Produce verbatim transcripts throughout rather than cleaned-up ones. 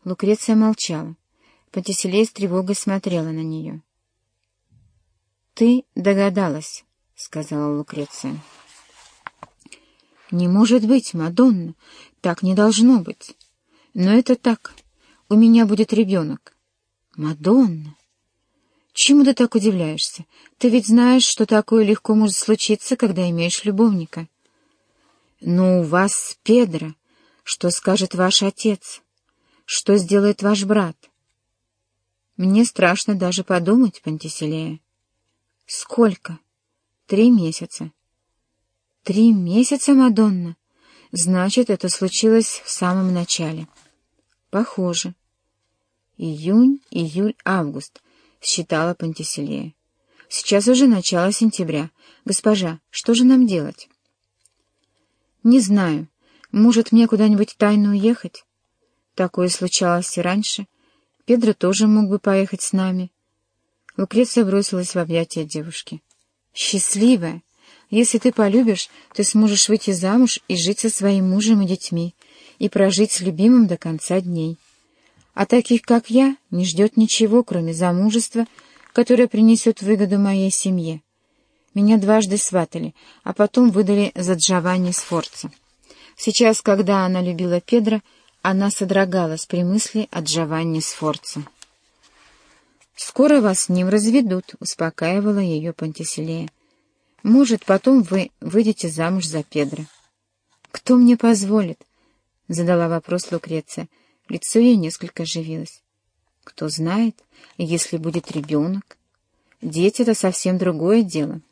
Лукреция молчала. Пантиселея с тревогой смотрела на нее. — Ты догадалась, — сказала Лукреция. — Не может быть, Мадонна, так не должно быть. Но это так. У меня будет ребенок. — Мадонна! Чему ты так удивляешься? Ты ведь знаешь, что такое легко может случиться, когда имеешь любовника. — Но у вас Педро. Что скажет ваш отец? Что сделает ваш брат? Мне страшно даже подумать, Пантиселея. Сколько? Три месяца. Три месяца, Мадонна? Значит, это случилось в самом начале. Похоже. Июнь, июль, август, считала Пантиселея. Сейчас уже начало сентября. Госпожа, что же нам делать? Не знаю. Может, мне куда-нибудь тайно уехать? Такое случалось и раньше. Педро тоже мог бы поехать с нами. Лукреция бросилась в объятия девушки. «Счастливая! Если ты полюбишь, ты сможешь выйти замуж и жить со своим мужем и детьми, и прожить с любимым до конца дней. А таких, как я, не ждет ничего, кроме замужества, которое принесет выгоду моей семье. Меня дважды сватали, а потом выдали за Джованни Сфорца. Сейчас, когда она любила Педро, она содрогалась при мысли о Джованни Сфорца. «Скоро вас с ним разведут», — успокаивала ее Пантиселея. «Может, потом вы выйдете замуж за Педро». «Кто мне позволит?» — задала вопрос Лукреция. Лицо ее несколько оживилось. «Кто знает, если будет ребенок? Дети — это совсем другое дело».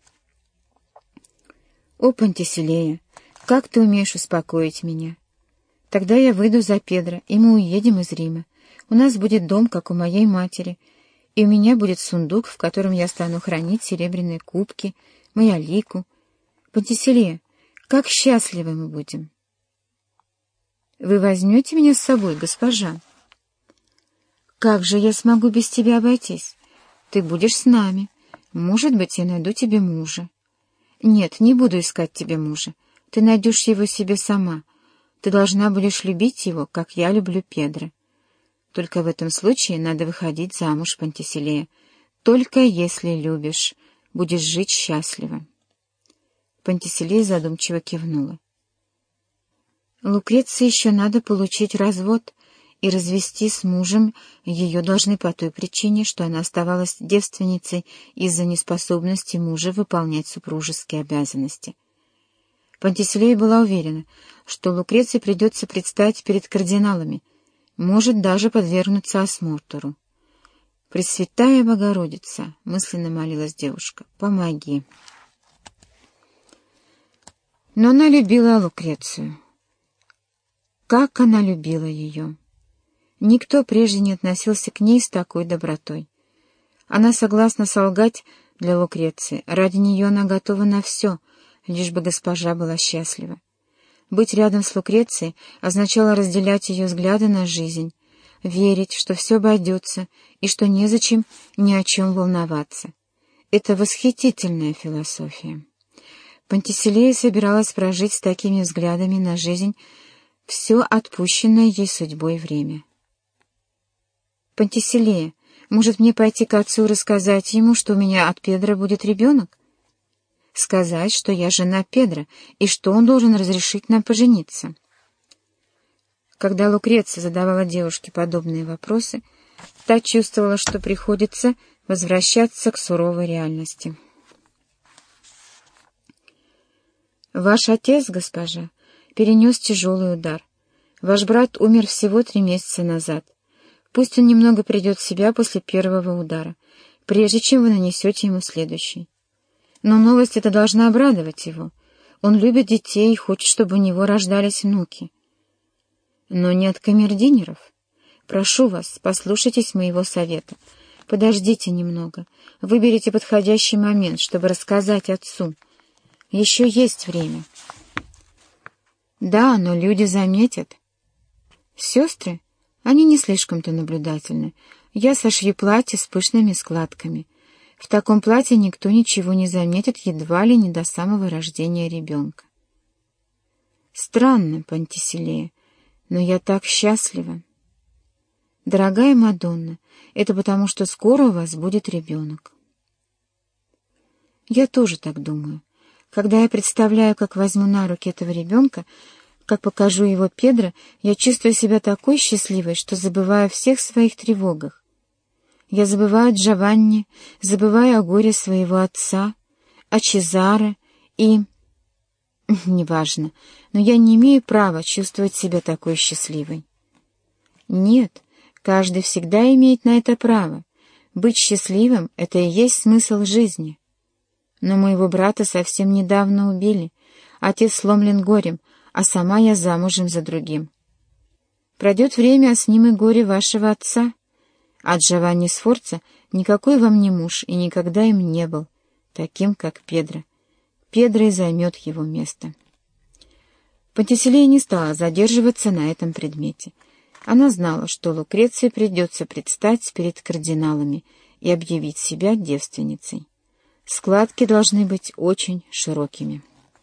«О, Пантиселея, как ты умеешь успокоить меня? Тогда я выйду за Педро, и мы уедем из Рима. У нас будет дом, как у моей матери, и у меня будет сундук, в котором я стану хранить серебряные кубки, маялику. Пантиселея, как счастливы мы будем!» «Вы возьмете меня с собой, госпожа?» «Как же я смогу без тебя обойтись? Ты будешь с нами. Может быть, я найду тебе мужа». «Нет, не буду искать тебе мужа. Ты найдешь его себе сама. Ты должна будешь любить его, как я люблю Педро. Только в этом случае надо выходить замуж, Пантиселея. Только если любишь, будешь жить счастливо». Пантиселея задумчиво кивнула. Лукреции еще надо получить развод, и развести с мужем ее должны по той причине, что она оставалась девственницей из-за неспособности мужа выполнять супружеские обязанности. Пантиселея была уверена, что Лукреции придется предстать перед кардиналами, может даже подвергнуться осмотру. «Пресвятая Богородица», — мысленно молилась девушка, — «помоги». Но она любила Лукрецию. Как она любила ее! Никто прежде не относился к ней с такой добротой. Она согласна солгать для Лукреции, ради нее она готова на все, лишь бы госпожа была счастлива. Быть рядом с Лукрецией означало разделять ее взгляды на жизнь, верить, что все обойдется и что незачем ни о чем волноваться. Это восхитительная философия. Пантиселея собиралась прожить с такими взглядами на жизнь все отпущенное ей судьбой время. «Пантиселея, может, мне пойти к отцу и рассказать ему, что у меня от Педро будет ребенок? Сказать, что я жена Педро, и что он должен разрешить нам пожениться?» Когда Лукреция задавала девушке подобные вопросы, та чувствовала, что приходится возвращаться к суровой реальности. «Ваш отец, госпожа, перенес тяжелый удар. Ваш брат умер всего три месяца назад. Пусть он немного придет в себя после первого удара, прежде чем вы нанесете ему следующий. Но новость эта должна обрадовать его. Он любит детей и хочет, чтобы у него рождались внуки. Но не от камердинеров. Прошу вас, послушайтесь моего совета. Подождите немного. Выберите подходящий момент, чтобы рассказать отцу. Еще есть время». «Да, но люди заметят». «Сестры? Они не слишком-то наблюдательны. Я сошью платье с пышными складками. В таком платье никто ничего не заметит едва ли не до самого рождения ребенка». «Странно, Пантиселея, но я так счастлива». «Дорогая Мадонна, это потому, что скоро у вас будет ребенок». Я тоже так думаю. Когда я представляю, как возьму на руки этого ребенка, как покажу его Педро, я чувствую себя такой счастливой, что забываю о всех своих тревогах. Я забываю о Джованни, забываю о горе своего отца, о Чезаре и... Неважно, но я не имею права чувствовать себя такой счастливой. Нет, каждый всегда имеет на это право. Быть счастливым — это и есть смысл жизни. Но моего брата совсем недавно убили. Отец сломлен горем, а сама я замужем за другим. Пройдет время, а с ним и горе вашего отца. А Джованни Сфорца никакой вам не муж и никогда им не был, таким, как Педро. Педро и займет его место. Пантиселея не стала задерживаться на этом предмете. Она знала, что Лукреции придется предстать перед кардиналами и объявить себя девственницей. Складки должны быть очень широкими.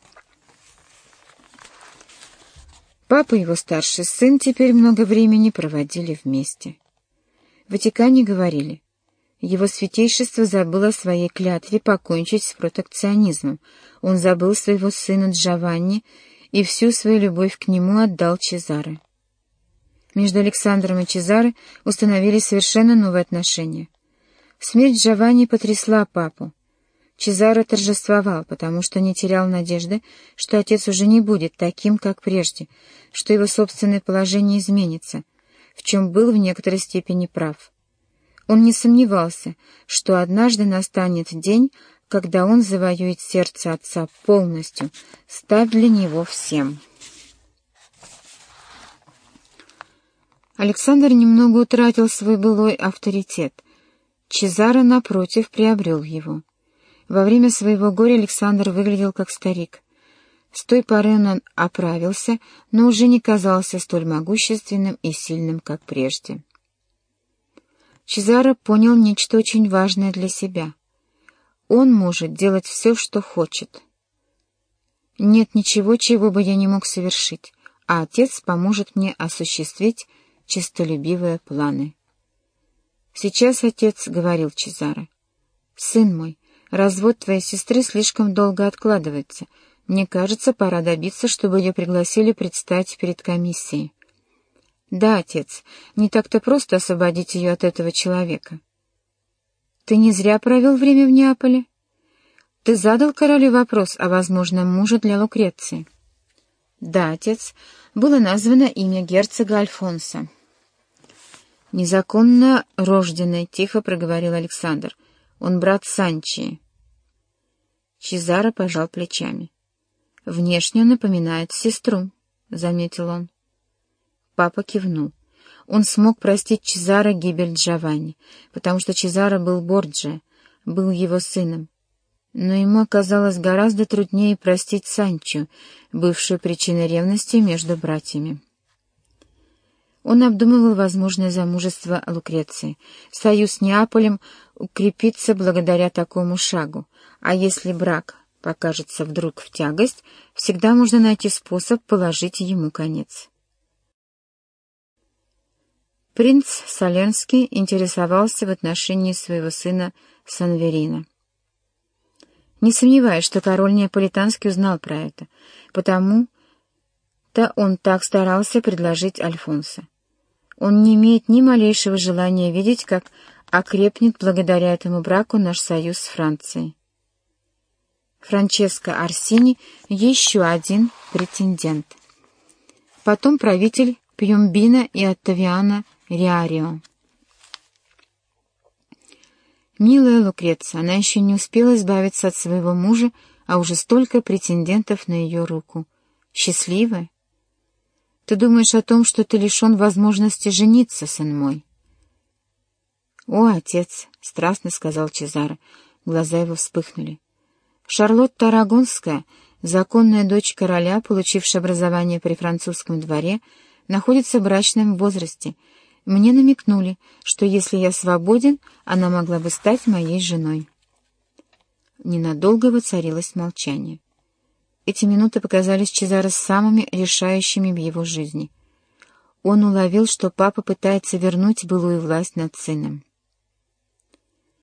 Папа и его старший сын теперь много времени проводили вместе. В Ватикане говорили: его святейшество забыл о своей клятве покончить с протекционизмом, он забыл своего сына Джованни и всю свою любовь к нему отдал Чезаре. Между Александром и Чезаре установились совершенно новые отношения. Смерть Джованни потрясла папу. Чезаре торжествовал, потому что не терял надежды, что отец уже не будет таким, как прежде, что его собственное положение изменится, в чем был в некоторой степени прав. Он не сомневался, что однажды настанет день, когда он завоюет сердце отца полностью, став для него всем. Александр немного утратил свой былой авторитет. Чезаре, напротив, приобрел его. Во время своего горя Александр выглядел как старик. С той поры он оправился, но уже не казался столь могущественным и сильным, как прежде. Чезаре понял нечто очень важное для себя. Он может делать все, что хочет. Нет ничего, чего бы я не мог совершить, а отец поможет мне осуществить честолюбивые планы. Сейчас отец говорил Чезаре: «Сын мой, развод твоей сестры слишком долго откладывается. Мне кажется, пора добиться, чтобы ее пригласили предстать перед комиссией». «Да, отец, не так-то просто освободить ее от этого человека». «Ты не зря провел время в Неаполе? Ты задал королю вопрос о возможном муже для Лукреции?» «Да, отец, было названо имя герцога Альфонса». «Незаконно рожденный», — тихо проговорил Александр. «Он брат Санчии». Чезаре пожал плечами. «Внешне он напоминает сестру», — заметил он. Папа кивнул. Он смог простить Чезаре гибель Джованни, потому что Чезаре был Борджиа, был его сыном. Но ему оказалось гораздо труднее простить Санчо, бывшую причиной ревности между братьями. Он обдумывал возможное замужество Лукреции. Союз с Неаполем укрепится благодаря такому шагу, а если брак покажется вдруг в тягость, всегда можно найти способ положить ему конец. Принц Салернский интересовался в отношении своего сына Санверина. Не сомневаюсь, что король Неаполитанский узнал про это, потому-то он так старался предложить Альфонсо. Он не имеет ни малейшего желания видеть, как окрепнет благодаря этому браку наш союз с Францией. Франческо Орсини — еще один претендент. Потом правитель Пьюмбина и Оттавиано Риарио. Милая Лукреция, она еще не успела избавиться от своего мужа, а уже столько претендентов на ее руку. Счастливая? Ты думаешь о том, что ты лишен возможности жениться, сын мой? — О, отец! — страстно сказал Чезаре. Глаза его вспыхнули. Шарлотта Арагонская, законная дочь короля, получившая образование при французском дворе, находится в брачном возрасте. Мне намекнули, что если я свободен, она могла бы стать моей женой. Ненадолго воцарилось молчание. Эти минуты показались Чезаре самыми решающими в его жизни. Он уловил, что папа пытается вернуть былую власть над сыном.